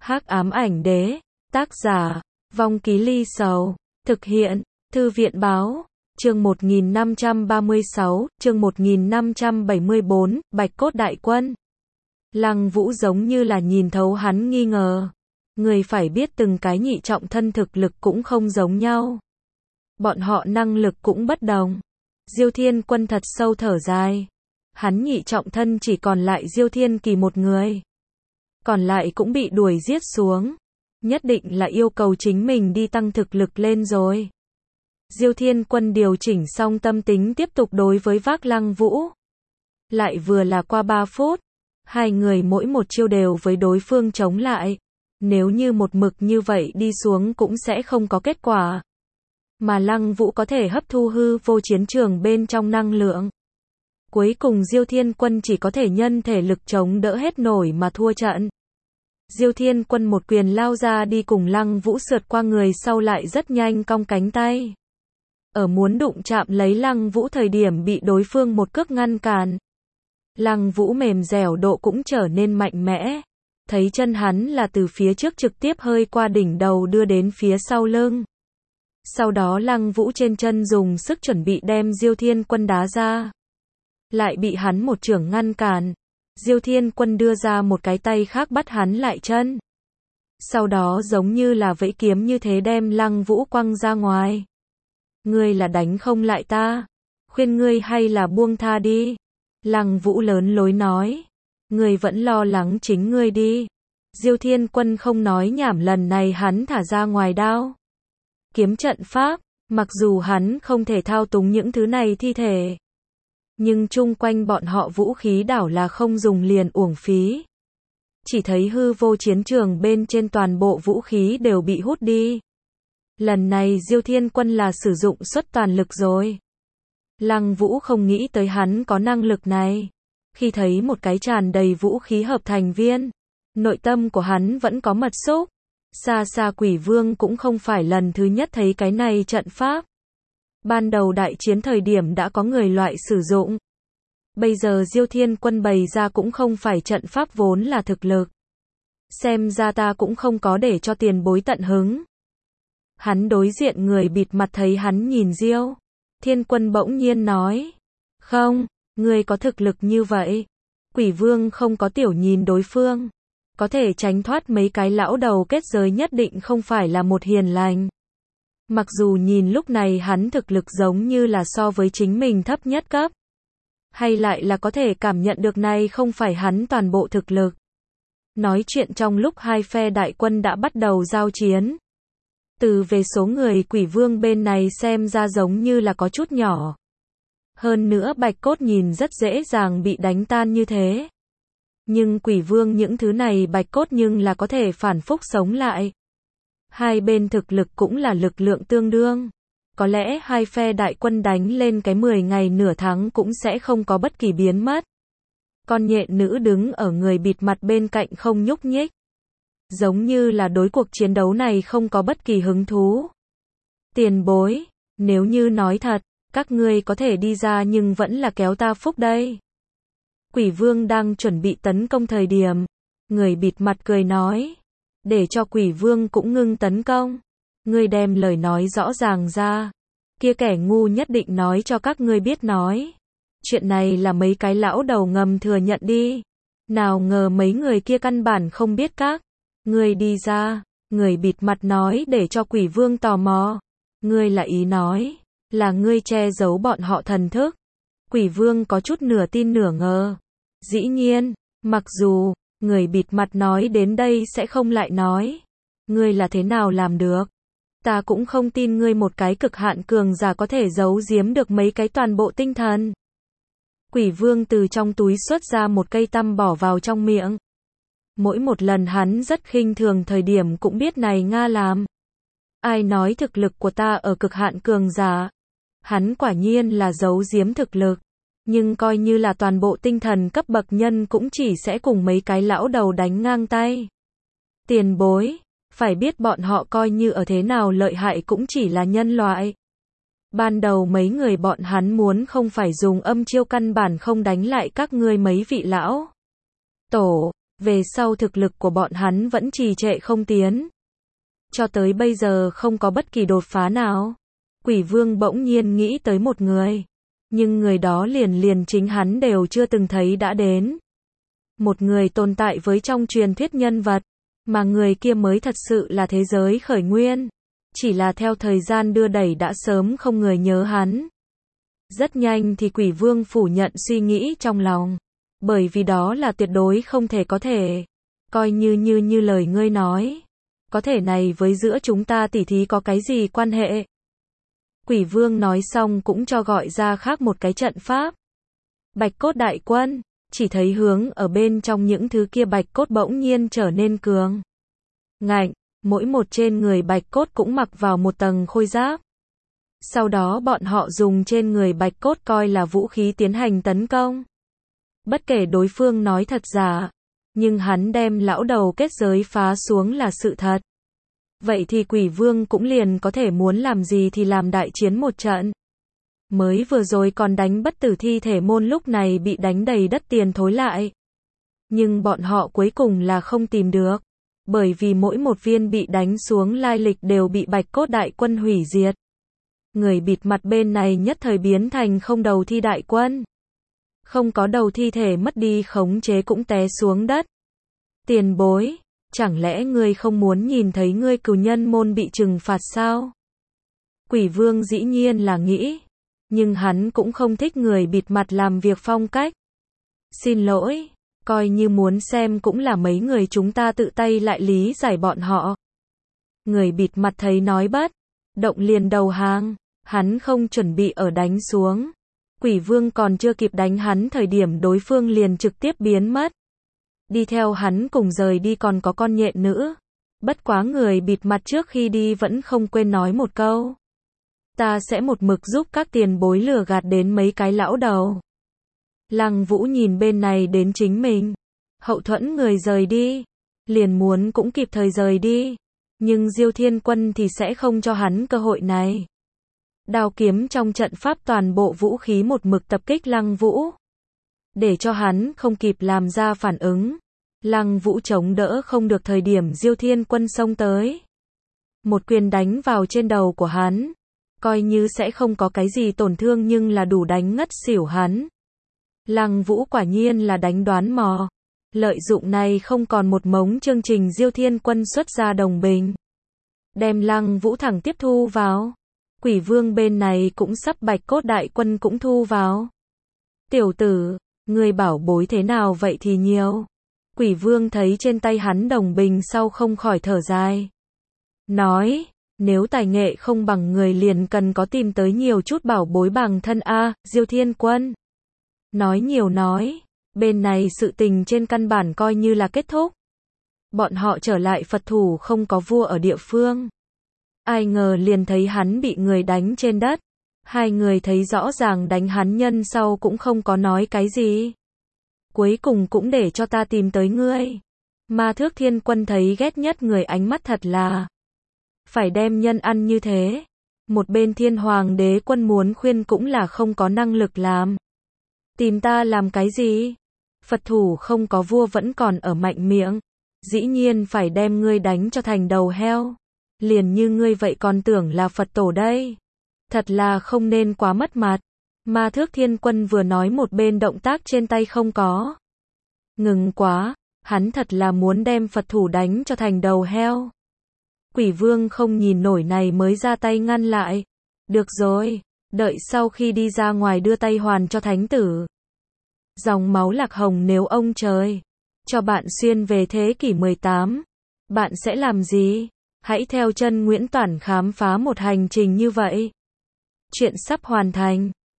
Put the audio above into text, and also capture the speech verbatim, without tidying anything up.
Hắc ám ảnh đế, tác giả, Vong Ký Ly Sầu, thực hiện, Thư viện báo, chương một nghìn năm trăm ba mươi sáu, chương một nghìn năm trăm bảy mươi bốn, Bạch Cốt Đại Quân. Lăng Vũ giống như là nhìn thấu hắn nghi ngờ. Người phải biết từng cái nhị trọng thân thực lực cũng không giống nhau. Bọn họ năng lực cũng bất đồng. Diêu Thiên Quân thật sâu thở dài. Hắn nhị trọng thân chỉ còn lại Diêu Thiên Kỳ một người. Còn lại cũng bị đuổi giết xuống. Nhất định là yêu cầu chính mình đi tăng thực lực lên rồi. Diêu Thiên Quân điều chỉnh xong tâm tính tiếp tục đối với vác Lăng Vũ. Lại vừa là qua ba phút. Hai người mỗi một chiêu đều với đối phương chống lại. Nếu như một mực như vậy đi xuống cũng sẽ không có kết quả. Mà Lăng Vũ có thể hấp thu hư vô chiến trường bên trong năng lượng. Cuối cùng Diêu Thiên Quân chỉ có thể nhân thể lực chống đỡ hết nổi mà thua trận. Diêu Thiên Quân một quyền lao ra đi cùng Lăng Vũ sượt qua người sau lại rất nhanh cong cánh tay. Ở muốn đụng chạm lấy Lăng Vũ thời điểm bị đối phương một cước ngăn cản. Lăng Vũ mềm dẻo độ cũng trở nên mạnh mẽ. Thấy chân hắn là từ phía trước trực tiếp hơi qua đỉnh đầu đưa đến phía sau lưng. Sau đó Lăng Vũ trên chân dùng sức chuẩn bị đem Diêu Thiên Quân đá ra. Lại bị hắn một chưởng ngăn cản. Diêu Thiên Quân đưa ra một cái tay khác bắt hắn lại chân. Sau đó giống như là vẫy kiếm như thế đem Lăng Vũ quăng ra ngoài. Ngươi là đánh không lại ta. Khuyên ngươi hay là buông tha đi. Lăng Vũ lớn lối nói. Ngươi vẫn lo lắng chính ngươi đi. Diêu Thiên Quân không nói nhảm, lần này hắn thả ra ngoài đao. Kiếm trận pháp, mặc dù hắn không thể thao túng những thứ này thi thể. Nhưng chung quanh bọn họ vũ khí đảo là không dùng liền uổng phí. Chỉ thấy hư vô chiến trường bên trên toàn bộ vũ khí đều bị hút đi. Lần này Diêu Thiên Quân là sử dụng suất toàn lực rồi. Lăng Vũ không nghĩ tới hắn có năng lực này. Khi thấy một cái tràn đầy vũ khí hợp thành viên, nội tâm của hắn vẫn có mật xúc. Xa xa Quỷ Vương cũng không phải lần thứ nhất thấy cái này trận pháp. Ban đầu đại chiến thời điểm đã có người loại sử dụng. Bây giờ Diêu Thiên Quân bày ra cũng không phải trận pháp vốn là thực lực. Xem ra ta cũng không có để cho tiền bối tận hứng. Hắn đối diện người bịt mặt thấy hắn nhìn Diêu Thiên Quân bỗng nhiên nói. Không, ngươi có thực lực như vậy. Quỷ Vương không có tiểu nhìn đối phương. Có thể tránh thoát mấy cái lão đầu kết giới nhất định không phải là một hiền lành. Mặc dù nhìn lúc này hắn thực lực giống như là so với chính mình thấp nhất cấp. Hay lại là có thể cảm nhận được này không phải hắn toàn bộ thực lực. Nói chuyện trong lúc hai phe đại quân đã bắt đầu giao chiến. Từ về số người Quỷ Vương bên này xem ra giống như là có chút nhỏ. Hơn nữa Bạch Cốt nhìn rất dễ dàng bị đánh tan như thế. Nhưng Quỷ Vương những thứ này Bạch Cốt nhưng là có thể phản phúc sống lại. Hai bên thực lực cũng là lực lượng tương đương. Có lẽ hai phe đại quân đánh lên cái mười ngày nửa tháng cũng sẽ không có bất kỳ biến mất. Con nhện nữ đứng ở người bịt mặt bên cạnh không nhúc nhích. Giống như là đối cuộc chiến đấu này không có bất kỳ hứng thú. Tiền bối, nếu như nói thật, các ngươi có thể đi ra nhưng vẫn là kéo ta phúc đây. Quỷ Vương đang chuẩn bị tấn công thời điểm. Người bịt mặt cười nói. Để cho Quỷ Vương cũng ngưng tấn công. Ngươi đem lời nói rõ ràng ra. Kia kẻ ngu nhất định nói cho các ngươi biết nói. Chuyện này là mấy cái lão đầu ngầm thừa nhận đi. Nào ngờ mấy người kia căn bản không biết các. Ngươi đi ra. Người bịt mặt nói để cho Quỷ Vương tò mò. Ngươi là ý nói. Là ngươi che giấu bọn họ thần thức. Quỷ Vương có chút nửa tin nửa ngờ. Dĩ nhiên, mặc dù, người bịt mặt nói đến đây sẽ không lại nói. Ngươi là thế nào làm được? Ta cũng không tin ngươi một cái cực hạn cường giả có thể giấu giếm được mấy cái toàn bộ tinh thần. Quỷ Vương từ trong túi xuất ra một cây tăm bỏ vào trong miệng. Mỗi một lần hắn rất khinh thường thời điểm cũng biết này Nga làm. Ai nói thực lực của ta ở cực hạn cường giả? Hắn quả nhiên là giấu giếm thực lực. Nhưng coi như là toàn bộ tinh thần cấp bậc nhân cũng chỉ sẽ cùng mấy cái lão đầu đánh ngang tay. Tiền bối, phải biết bọn họ coi như ở thế nào lợi hại cũng chỉ là nhân loại. Ban đầu mấy người bọn hắn muốn không phải dùng âm chiêu căn bản không đánh lại các ngươi mấy vị lão tổ. Về sau thực lực của bọn hắn vẫn trì trệ không tiến. Cho tới bây giờ không có bất kỳ đột phá nào. Quỷ vương bỗng nhiên nghĩ tới một người. Nhưng người đó liền liền chính hắn đều chưa từng thấy đã đến. Một người tồn tại với trong truyền thuyết nhân vật. Mà người kia mới thật sự là thế giới khởi nguyên. Chỉ là theo thời gian đưa đẩy đã sớm không người nhớ hắn. Rất nhanh thì quỷ vương phủ nhận suy nghĩ trong lòng. Bởi vì đó là tuyệt đối không thể có thể. Coi như như như lời ngươi nói. Có thể này với giữa chúng ta tỉ thí có cái gì quan hệ? Quỷ vương nói xong cũng cho gọi ra khác một cái trận pháp. Bạch cốt đại quân, chỉ thấy hướng ở bên trong những thứ kia bạch cốt bỗng nhiên trở nên cường. Ngạnh, mỗi một trên người bạch cốt cũng mặc vào một tầng khôi giáp. Sau đó bọn họ dùng trên người bạch cốt coi là vũ khí tiến hành tấn công. Bất kể đối phương nói thật giả, nhưng hắn đem lão đầu kết giới phá xuống là sự thật. Vậy thì quỷ vương cũng liền có thể muốn làm gì thì làm, đại chiến một trận. Mới vừa rồi còn đánh bất tử thi thể môn lúc này bị đánh đầy đất tiền thối lại. Nhưng bọn họ cuối cùng là không tìm được. Bởi vì mỗi một viên bị đánh xuống lai lịch đều bị bạch cốt đại quân hủy diệt. Người bịt mặt bên này nhất thời biến thành không đầu thi đại quân. Không có đầu thi thể mất đi khống chế cũng té xuống đất. Tiền bối, chẳng lẽ ngươi không muốn nhìn thấy ngươi cừu nhân môn bị trừng phạt sao? Quỷ vương dĩ nhiên là nghĩ. Nhưng hắn cũng không thích người bịt mặt làm việc phong cách. Xin lỗi, coi như muốn xem cũng là mấy người chúng ta tự tay lại lý giải bọn họ. Người bịt mặt thấy nói bất động liền đầu hàng, hắn không chuẩn bị ở đánh xuống. Quỷ vương còn chưa kịp đánh hắn thời điểm đối phương liền trực tiếp biến mất. Đi theo hắn cùng rời đi còn có con nhện nữ. Bất quá người bịt mặt trước khi đi vẫn không quên nói một câu. Ta sẽ một mực giúp các tiền bối lừa gạt đến mấy cái lão đầu. Lăng Vũ nhìn bên này đến chính mình. Hậu thuẫn người rời đi. Liền muốn cũng kịp thời rời đi. Nhưng Diêu Thiên Quân thì sẽ không cho hắn cơ hội này. Đao kiếm trong trận pháp toàn bộ vũ khí một mực tập kích Lăng Vũ. Để cho hắn không kịp làm ra phản ứng. Lăng Vũ chống đỡ không được thời điểm Diêu Thiên Quân xông tới. Một quyền đánh vào trên đầu của hắn. Coi như sẽ không có cái gì tổn thương nhưng là đủ đánh ngất xỉu hắn. Lăng Vũ quả nhiên là đánh đoán mò. Lợi dụng này không còn một mống chương trình Diêu Thiên Quân xuất ra đồng bình. Đem Lăng Vũ thẳng tiếp thu vào. Quỷ vương bên này cũng sắp bạch cốt đại quân cũng thu vào. Tiểu tử, người bảo bối thế nào vậy thì nhiều. Quỷ vương thấy trên tay hắn đồng bình sau không khỏi thở dài. Nói, nếu tài nghệ không bằng người liền cần có tìm tới nhiều chút bảo bối bằng thân a, Diêu Thiên Quân. Nói nhiều nói, bên này sự tình trên căn bản coi như là kết thúc. Bọn họ trở lại Phật thủ không có vua ở địa phương. Ai ngờ liền thấy hắn bị người đánh trên đất. Hai người thấy rõ ràng đánh hắn nhân sau cũng không có nói cái gì. Cuối cùng cũng để cho ta tìm tới ngươi. Ma Thước Thiên Quân thấy ghét nhất người ánh mắt thật là. Phải đem nhân ăn như thế. Một bên Thiên Hoàng Đế Quân muốn khuyên cũng là không có năng lực làm. Tìm ta làm cái gì? Phật thủ không có vua vẫn còn ở mạnh miệng. Dĩ nhiên phải đem ngươi đánh cho thành đầu heo. Liền như ngươi vậy còn tưởng là Phật tổ đây. Thật là không nên quá mất mặt. Ma Thước Thiên Quân vừa nói một bên động tác trên tay không có. Ngừng quá, hắn thật là muốn đem Phật thủ đánh cho thành đầu heo. Quỷ vương không nhìn nổi này mới ra tay ngăn lại. Được rồi, đợi sau khi đi ra ngoài đưa tay hoàn cho thánh tử. Dòng máu lạc hồng nếu ông trời cho bạn xuyên về thế kỷ mười tám, bạn sẽ làm gì? Hãy theo chân Nguyễn Toản khám phá một hành trình như vậy. Chuyện sắp hoàn thành.